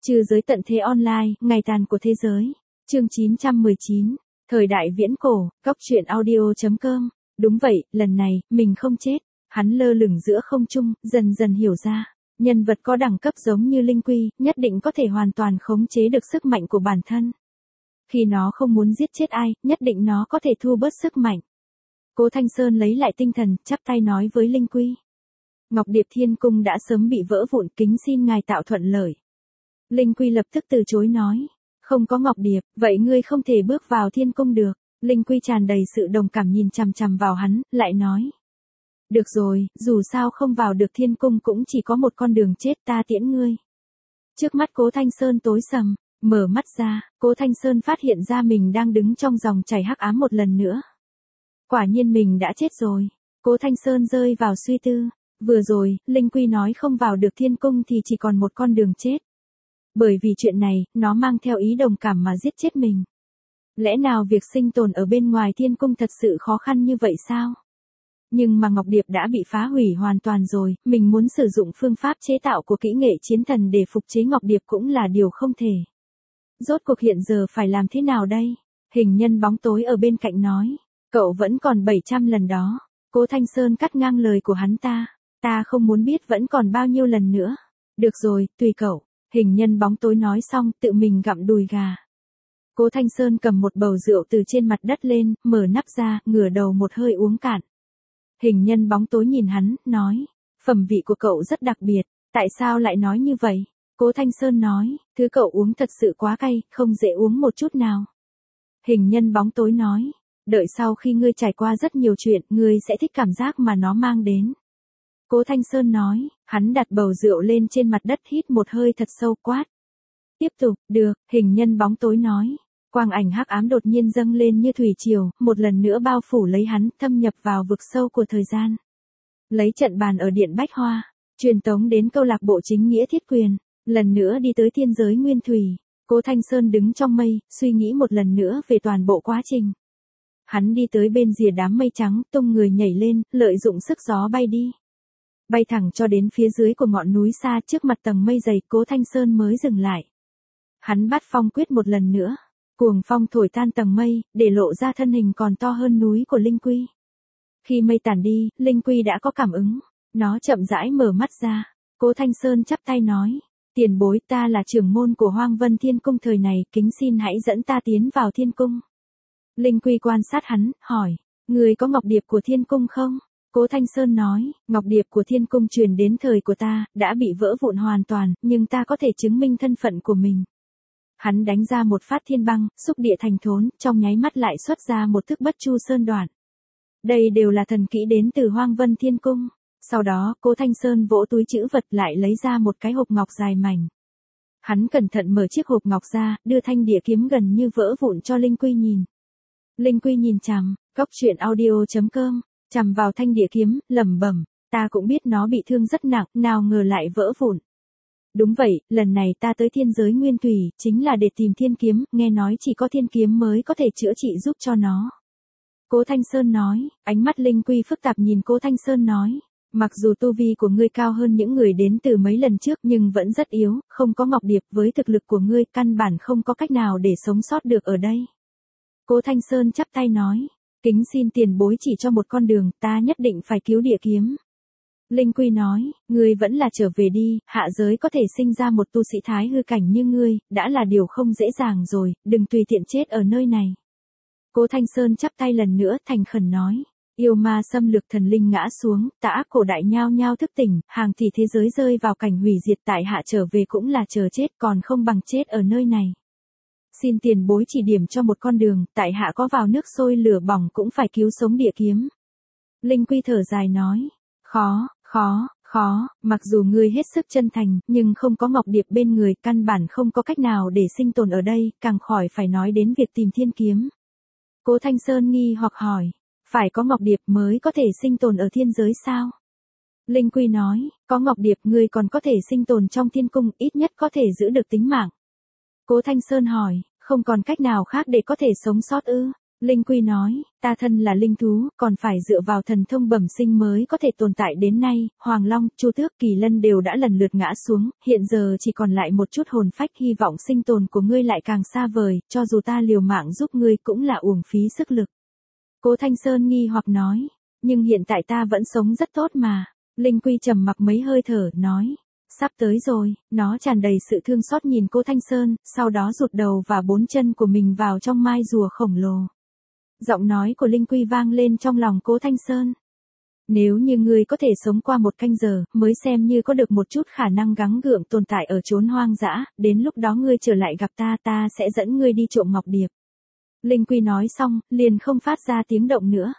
Trừ giới tận thế online, ngày tàn của thế giới. Chương 919. Thời đại viễn cổ, góc truyện audio.com. Đúng vậy, lần này, mình không chết. Hắn lơ lửng giữa không trung, dần dần hiểu ra. Nhân vật có đẳng cấp giống như Linh Quy, nhất định có thể hoàn toàn khống chế được sức mạnh của bản thân. Khi nó không muốn giết chết ai, nhất định nó có thể thu bớt sức mạnh. Cố Thanh Sơn lấy lại tinh thần, chắp tay nói với Linh Quy. Ngọc Điệp Thiên Cung đã sớm bị vỡ vụn, kính xin ngài tạo thuận lợi. Linh Quy lập tức từ chối nói. Không có Ngọc Điệp, vậy ngươi không thể bước vào Thiên Cung được. Linh Quy tràn đầy sự đồng cảm nhìn chằm chằm vào hắn, lại nói. Được rồi, dù sao không vào được Thiên Cung cũng chỉ có một con đường chết, ta tiễn ngươi. Trước mắt Cố Thanh Sơn tối sầm, mở mắt ra, Cố Thanh Sơn phát hiện ra mình đang đứng trong dòng chảy hắc ám một lần nữa. Quả nhiên mình đã chết rồi. Cố Thanh Sơn rơi vào suy tư. Vừa rồi, Linh Quy nói không vào được Thiên Cung thì chỉ còn một con đường chết. Bởi vì chuyện này, nó mang theo ý đồng cảm mà giết chết mình. Lẽ nào việc sinh tồn ở bên ngoài Thiên Cung thật sự khó khăn như vậy sao? Nhưng mà Ngọc Điệp đã bị phá hủy hoàn toàn rồi, mình muốn sử dụng phương pháp chế tạo của kỹ nghệ chiến thần để phục chế Ngọc Điệp cũng là điều không thể. Rốt cuộc hiện giờ phải làm thế nào đây? Hình nhân bóng tối ở bên cạnh nói. Cậu vẫn còn 700 lần đó. Cố Thanh Sơn cắt ngang lời của hắn ta. Ta không muốn biết vẫn còn bao nhiêu lần nữa. Được rồi, tùy cậu. Hình nhân bóng tối nói xong tự mình gặm đùi gà. Cố Thanh Sơn cầm một bầu rượu từ trên mặt đất lên, mở nắp ra, ngửa đầu một hơi uống cạn. Hình nhân bóng tối nhìn hắn, nói. Phẩm vị của cậu rất đặc biệt. Tại sao lại nói như vậy? Cố Thanh Sơn nói. Thứ cậu uống thật sự quá cay, không dễ uống một chút nào. Hình nhân bóng tối nói. Đợi sau khi ngươi trải qua rất nhiều chuyện, ngươi sẽ thích cảm giác mà nó mang đến. Cố Thanh Sơn nói, hắn đặt bầu rượu lên trên mặt đất hít một hơi thật sâu quát. Tiếp tục, được, hình nhân bóng tối nói. Quang ảnh hắc ám đột nhiên dâng lên như thủy triều, một lần nữa bao phủ lấy hắn, thâm nhập vào vực sâu của thời gian. Lấy trận bàn ở Điện Bách Hoa, truyền tống đến câu lạc bộ chính nghĩa thiết quyền, lần nữa đi tới thiên giới nguyên thủy. Cố Thanh Sơn đứng trong mây, suy nghĩ một lần nữa về toàn bộ quá trình. Hắn đi tới bên rìa đám mây trắng, tung người nhảy lên, lợi dụng sức gió bay đi. Bay thẳng cho đến phía dưới của ngọn núi xa trước mặt tầng mây dày, Cố Thanh Sơn mới dừng lại. Hắn bắt phong quyết một lần nữa. Cuồng phong thổi tan tầng mây, để lộ ra thân hình còn to hơn núi của Linh Quy. Khi mây tản đi, Linh Quy đã có cảm ứng. Nó chậm rãi mở mắt ra. Cố Thanh Sơn chắp tay nói. Tiền bối, ta là trưởng môn của Hoang Vân Thiên Cung thời này, kính xin hãy dẫn ta tiến vào Thiên Cung. Linh Quy quan sát hắn, hỏi. Người có Ngọc Điệp của Thiên Cung không? Cố Thanh Sơn nói, Ngọc Điệp của Thiên Cung truyền đến thời của ta, đã bị vỡ vụn hoàn toàn, nhưng ta có thể chứng minh thân phận của mình. Hắn đánh ra một phát thiên băng, xúc địa thành thốn, trong nháy mắt lại xuất ra một thức bất chu sơn đoạn. Đây đều là thần kỹ đến từ Hoang Vân Thiên Cung. Sau đó, Cố Thanh Sơn vỗ túi trữ vật lại lấy ra một cái hộp ngọc dài mảnh. Hắn cẩn thận mở chiếc hộp ngọc ra, đưa thanh địa kiếm gần như vỡ vụn cho Linh Quy nhìn. Linh Quy nhìn chằm, góc truyện audio.com, chằm vào thanh địa kiếm, lẩm bẩm, ta cũng biết nó bị thương rất nặng, nào ngờ lại vỡ vụn. Đúng vậy, lần này ta tới thiên giới nguyên thủy, chính là để tìm thiên kiếm, nghe nói chỉ có thiên kiếm mới có thể chữa trị giúp cho nó. Cố Thanh Sơn nói, ánh mắt Linh Quy phức tạp nhìn Cố Thanh Sơn nói, mặc dù tu vi của ngươi cao hơn những người đến từ mấy lần trước nhưng vẫn rất yếu, không có Ngọc Điệp, với thực lực của ngươi căn bản không có cách nào để sống sót được ở đây. Cố Thanh Sơn chắp tay nói, kính xin tiền bối chỉ cho một con đường, ta nhất định phải cứu địa kiếm. Linh Quy nói, ngươi vẫn là trở về đi, hạ giới có thể sinh ra một tu sĩ thái hư cảnh như ngươi, đã là điều không dễ dàng rồi, đừng tùy tiện chết ở nơi này. Cố Thanh Sơn chắp tay lần nữa thành khẩn nói, yêu ma xâm lược thần linh ngã xuống, tà ác cổ đại nhao nhao thức tỉnh, hàng tỷ thế giới rơi vào cảnh hủy diệt, tại hạ trở về cũng là chờ chết, còn không bằng chết ở nơi này. Xin tiền bối chỉ điểm cho một con đường, tại hạ có vào nước sôi lửa bỏng cũng phải cứu sống địa kiếm. Linh Quy thở dài nói, khó, mặc dù ngươi hết sức chân thành, nhưng không có Ngọc Điệp bên người, căn bản không có cách nào để sinh tồn ở đây, càng khỏi phải nói đến việc tìm thiên kiếm. Cố Thanh Sơn nghi hoặc hỏi, phải có Ngọc Điệp mới có thể sinh tồn ở thiên giới sao? Linh Quy nói, có Ngọc Điệp ngươi còn có thể sinh tồn trong Thiên Cung, ít nhất có thể giữ được tính mạng. Cố Thanh Sơn hỏi, không còn cách nào khác để có thể sống sót ư? Linh Quy nói, ta thân là linh thú, còn phải dựa vào thần thông bẩm sinh mới có thể tồn tại đến nay, Hoàng Long, Chu Tước, Kỳ Lân đều đã lần lượt ngã xuống, hiện giờ chỉ còn lại một chút hồn phách, hy vọng sinh tồn của ngươi lại càng xa vời, cho dù ta liều mạng giúp ngươi cũng là uổng phí sức lực. Cố Thanh Sơn nghi hoặc nói, nhưng hiện tại ta vẫn sống rất tốt mà. Linh Quy trầm mặc mấy hơi thở, nói, sắp tới rồi, nó tràn đầy sự thương xót nhìn Cố Thanh Sơn, sau đó rụt đầu và 4 chân của mình vào trong mai rùa khổng lồ. Giọng nói của Linh Quy vang lên trong lòng Cố Thanh Sơn. Nếu như ngươi có thể sống qua 1 canh giờ, mới xem như có được một chút khả năng gắng gượng tồn tại ở chốn hoang dã, đến lúc đó ngươi trở lại gặp ta, ta sẽ dẫn ngươi đi trộm ngọc điệp. Linh Quy nói xong, liền không phát ra tiếng động nữa.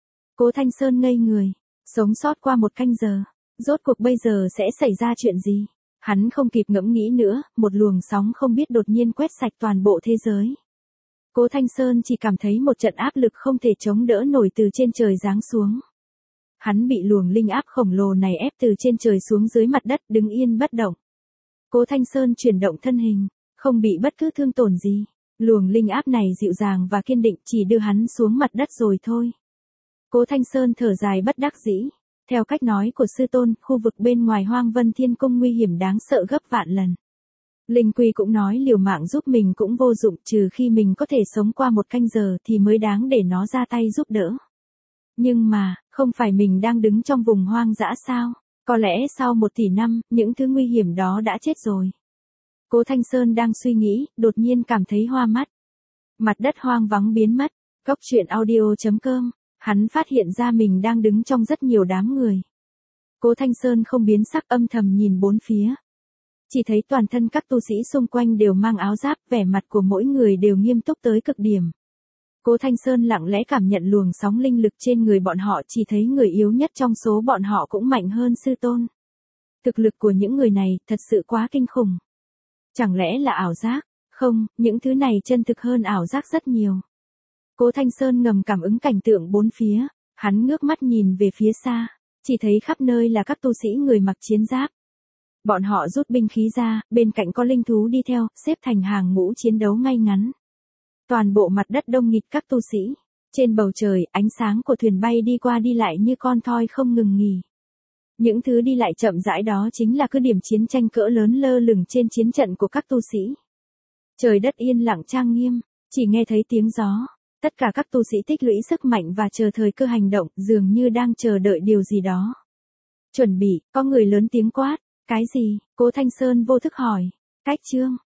Cố Thanh Sơn ngây người, sống sót qua 1 canh giờ, rốt cuộc bây giờ sẽ xảy ra chuyện gì? Hắn không kịp ngẫm nghĩ nữa, một luồng sóng không biết đột nhiên quét sạch toàn bộ thế giới. Cố Thanh Sơn chỉ cảm thấy một trận áp lực không thể chống đỡ nổi từ trên trời giáng xuống. Hắn bị luồng linh áp khổng lồ này ép từ trên trời xuống dưới mặt đất, đứng yên bất động. Cố Thanh Sơn chuyển động thân hình, không bị bất cứ thương tổn gì. Luồng linh áp này dịu dàng và kiên định, chỉ đưa hắn xuống mặt đất rồi thôi. Cố Thanh Sơn thở dài bất đắc dĩ. Theo cách nói của sư tôn, khu vực bên ngoài Hoang Vân Thiên Cung nguy hiểm đáng sợ gấp vạn lần. Linh Quy cũng nói liều mạng giúp mình cũng vô dụng, trừ khi mình có thể sống qua 1 canh giờ thì mới đáng để nó ra tay giúp đỡ. Nhưng mà, không phải mình đang đứng trong vùng hoang dã sao? Có lẽ sau 1 tỷ năm, những thứ nguy hiểm đó đã chết rồi. Cố Thanh Sơn đang suy nghĩ, đột nhiên cảm thấy hoa mắt. Mặt đất hoang vắng biến mất. Cốc truyện audio.com. Hắn phát hiện ra mình đang đứng trong rất nhiều đám người. Cố Thanh Sơn không biến sắc, âm thầm nhìn 4 phía. Chỉ thấy toàn thân các tu sĩ xung quanh đều mang áo giáp, vẻ mặt của mỗi người đều nghiêm túc tới cực điểm. Cố Thanh Sơn lặng lẽ cảm nhận luồng sóng linh lực trên người bọn họ, chỉ thấy người yếu nhất trong số bọn họ cũng mạnh hơn sư tôn. Thực lực của những người này thật sự quá kinh khủng. Chẳng lẽ là ảo giác? Không, những thứ này chân thực hơn ảo giác rất nhiều. Cố Thanh Sơn ngầm cảm ứng cảnh tượng 4 phía, hắn ngước mắt nhìn về phía xa, chỉ thấy khắp nơi là các tu sĩ người mặc chiến giáp. Bọn họ rút binh khí ra, bên cạnh có linh thú đi theo, xếp thành hàng ngũ chiến đấu ngay ngắn. Toàn bộ mặt đất đông nghịt các tu sĩ. Trên bầu trời, ánh sáng của thuyền bay đi qua đi lại như con thoi không ngừng nghỉ. Những thứ đi lại chậm rãi đó chính là cứ điểm chiến tranh cỡ lớn lơ lửng trên chiến trận của các tu sĩ. Trời đất yên lặng trang nghiêm, chỉ nghe thấy tiếng gió. Tất cả các tu sĩ tích lũy sức mạnh và chờ thời cơ hành động, dường như đang chờ đợi điều gì đó. Chuẩn bị, có người lớn tiếng quát. Cái gì? Cố Thanh Sơn vô thức hỏi. Cách chương.